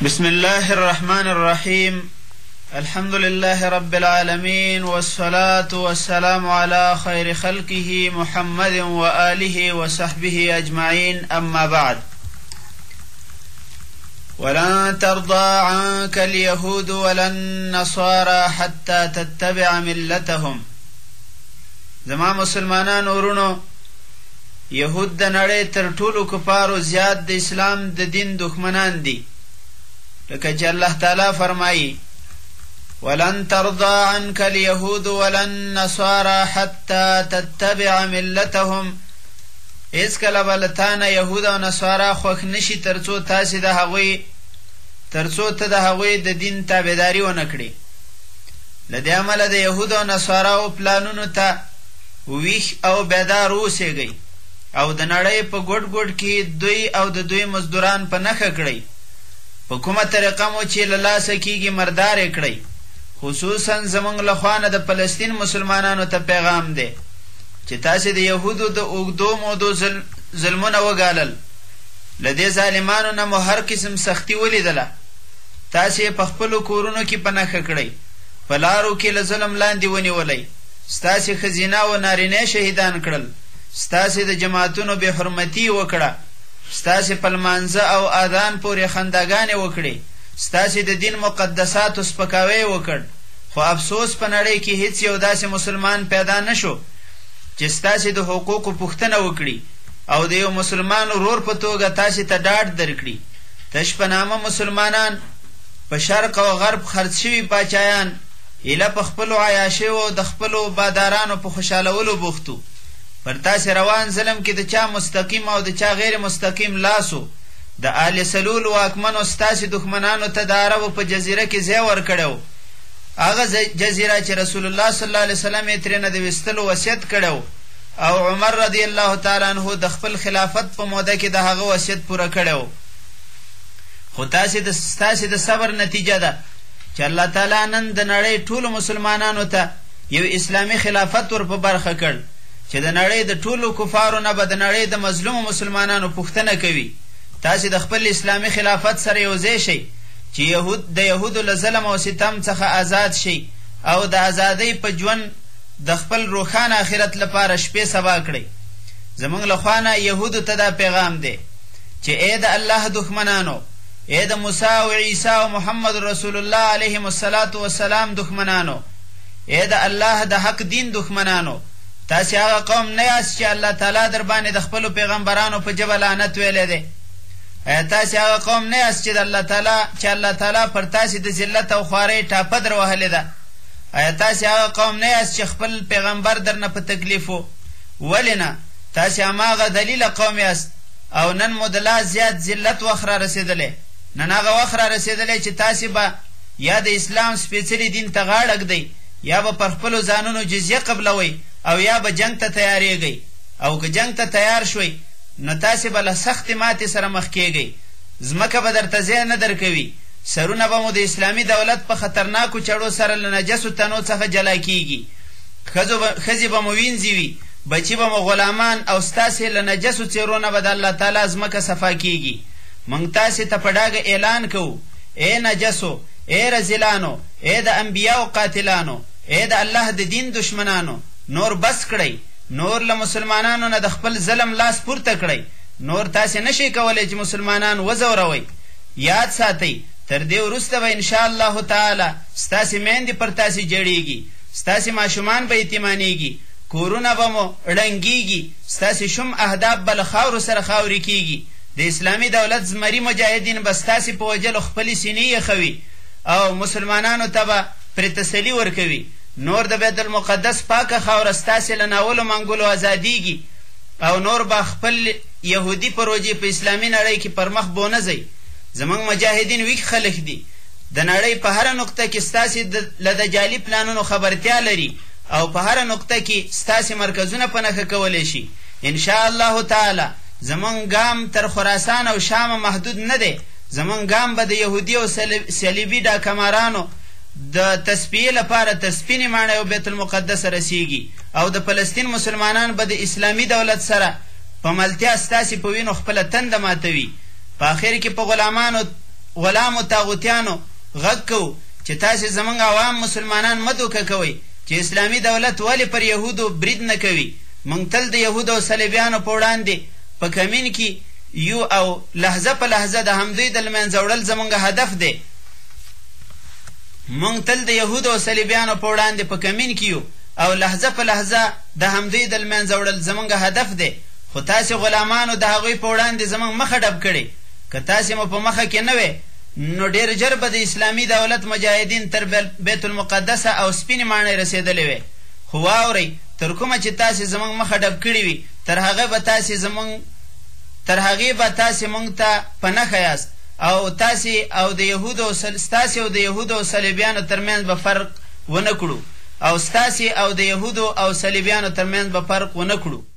بسم الله الرحمن الرحيم. الحمد لله رب العالمين، والصلاة والسلام على خير خلقه محمد وآله وصحبه أجمعين، أما بعد. ولن ترضى عنك اليهود ولا النصارى حتى تتبع ملتهم. زما مسلمانان ورونو، يهود د نړۍ تر ټولو کفارو زیات د اسلام د دین دښمنان دي، لکه چې الله تعالی فرمایي: ولن ترضى عنك اليهود ولا النصارى حتى تتبع ملتهم. هیڅکله به له تانه یهود او نصارا خوښ نشي ترڅو ته د هغوی د دین تابعداري ونه کړي. له دې امله د یهودو او نصاراو پلانونو ته ویښ او بیدار اوسېږئ او د نړۍ په ګوټ ګوټ کې دوی او د دوی مزدوران په نښه کړئ. په کومه طریقه مو چې له لاسه کېږي مردار یې کړئ. خصوصا زموږ له خوا نه د فلسطین مسلمانانو ته پیغام دی چې تاسې د یهودو د اوږدو مودو ظلمونه وګالل. له دې ظالمانو نه مو هر قسم سختي ولیدله. تاسې یې په خپلو کورونو کې په نښه کړئ، په لارو کې له ظلم لاندې ونیولئ، ستاسې ښځینه و نارینه شهیدان کړل، ستاسې د جماعتونو بې حرمتي وکړه، ستاسې په لمانځه او اذان پورې خنداګانې وکړې، ستاسې د دین مقدساتو سپکاوی وکړ. خو افسوس په نړۍ کې هیڅ یو داسې مسلمان پیدا نه شو چې ستاسې د حقوقو پوښتنه وکړي او د یو مسلمان ورور په توګه تاسې ته ډاډ درکړي. تش په نامه مسلمانان په شرق او غرب خرڅ شوي پاچایان ایله په خپلو عیاشیو او د خپلو بادارانو په خوشحالولو بوختو. پر تاسې روان ظلم کې د چا مستقیم او د چا غیر مستقیم لاسو. د آل سلول واکمنو ستاسې دښمنانو ته د عربو په جزیره کې ځای ورکړی و، هغه جزیره چې رسول الله صلی الله علیه وسلم یې ترېنه د ویستلو وصیت کړی و او عمر رضی الله تعالی عنه د خپل خلافت په موده کې د هغه وصیت پوره کړی و. خو ستاسې د صبر نتیجه ده چې الله تعالی نن د نړۍ ټولو مسلمانانو ته یو اسلامي خلافت ور په برخه کړ چې د نړۍ د ټولو کفارو نه به د نړۍ د مظلومو مسلمانانو پوښتنه کوي. تاسې د خپل اسلامي خلافت سره یوځای شئ چې د یهودو له ظلم او ستم څخه آزاد شئ او د ازادۍ په ژوند د خپل روښانه آخرت لپاره شپې سبا کړئ. زموږ له خوا نه یهودو ته دا پیغام دی چې ای د الله دښمنانو، ای د موسی او عیسی او محمد رسول الله علیهم السلام دښمنانو، ای د الله د حق دین دښمنانو، تاسې هغه قوم نه یاست چې الله تعالی در باندې د خپلو پیغمبرانو په ژبه لعنت ویلی دی. ایا تاسې هغه قوم نه یاست چې الله تعالی پر تاسې د ذلت او خوارۍ ټاپه در وهلې ده؟ ایا تاسې هغه قوم نه یاست چې خپل پیغمبر در نه په تکلیف و؟ ولې نه؟ تاسې هماغه دلیله قوم یاست او نن مو د لا زیات ذلت وخت را رسېدلی. نن هغه وخت را رسېدلی چې تاسې به یا د اسلام سپېڅلي دین ته غاړه ږدئ، یا به پر خپلو ځانونو جزیه قبلوئ او یا به جنگ ته تیارېږئ. او که جنگ ته تیار شوئ نو تاسې به له سختې ماتې سره مخ کېږئ. ځمکه به درته ځای نه درکوي، سرونه به مو د اسلامي دولت په خطرناکو چړو سره له نجسو تنو څخه جلا کېږي، ښځې به مو وینځي وي، بچي به مو غلامان او ستاسې له نجسو څېرو نه به د الله تعالی ځمکه صفا کېږي. موږ تاسې ته په ډاګه اعلان کوو: ای نجسو، ای رذیلانو، ای د انبیاو قاتلانو، ای د الله د دین دشمنانو، نور بس کړئ، نور له مسلمانانو نه د خپل ظلم لاس پورته کړئ. نور تاسې نشئ کولی چې مسلمانان وځوروئ. یاد ساتئ تر دې وروسته به انشاءالله تعالی ستاسې میندې پر تاسې جړېږي، ستاسې ماشومان به یتیمانېږي، کورونه به مو ړنګېږي، ستاسې شوم اهداف به له خاورو سره خاورې کېږي. د اسلامي دولت زمري مجاهدین به ستاسې په وجلو خپلې سینې یخوي او مسلمانانو ته به پرې تسلي ورکوي. نور د بیت المقدس پاکه خاوره ستاسې له ناولو منګولو ازادیږي او نور به خپل یهودي پروژې په اسلامي نړۍ کې پر مخ بونه ځئ. زموږ مجاهدین ویښ خلک دي، د نړۍ په هره نقطه کې ستاسې له دجالي پلانونو خبرتیا لري او په هره نقطه کې ستاسې مرکزونه په نښه کولی شي. انشاءالله تعالی زموږ ګام تر خراسان او شام محدود نه دی. زموږ ګام به د یهودي او صلیبي ډاکمارانو د تصفیې لپاره تسپینې ماڼۍ او بیت المقدس رسیږي او د فلسطین مسلمانان به د اسلامي دولت سره په ملتیا ستاسې په وینو خپله تنده ماتوي. په آخر کې په غلامانو غلامو طاغوتیانو غږ کوو چې تاسې زموږ عوام مسلمانان مه دوکه کوئ چې اسلامي دولت ولې پر یهودو برید نه کوي. موږ تل د یهودو او صلیبیانو په وړاندې په کمین کې یو او لحظه په لحظه د همدوی د لمنځه وړل زموږ هدف دی. موږ تل د یهودو او صلیبیانو په وړاندې په کمین کې یو او لحظه په لحظه د همدوی د لمنځه وړل زموږ هدف دی. خو تاسې غلامانو د هغوی په وړاندې زموږ مخه ډب کړې. که تاسې مو په مخه کې نه وې نو ډېر ژر به د اسلامي دولت مجاهدین تر بیت المقدسه او سپینې ماڼۍ رسېدلې وې. خو واورئ تر کومه چې تاسې زموږ مخه ډب کړې وي تر هغې به تاسې موږ ته په نښه یاست او ستاسې او د یهودو او صلیبیانو ترمنځ به فرق ونه کړو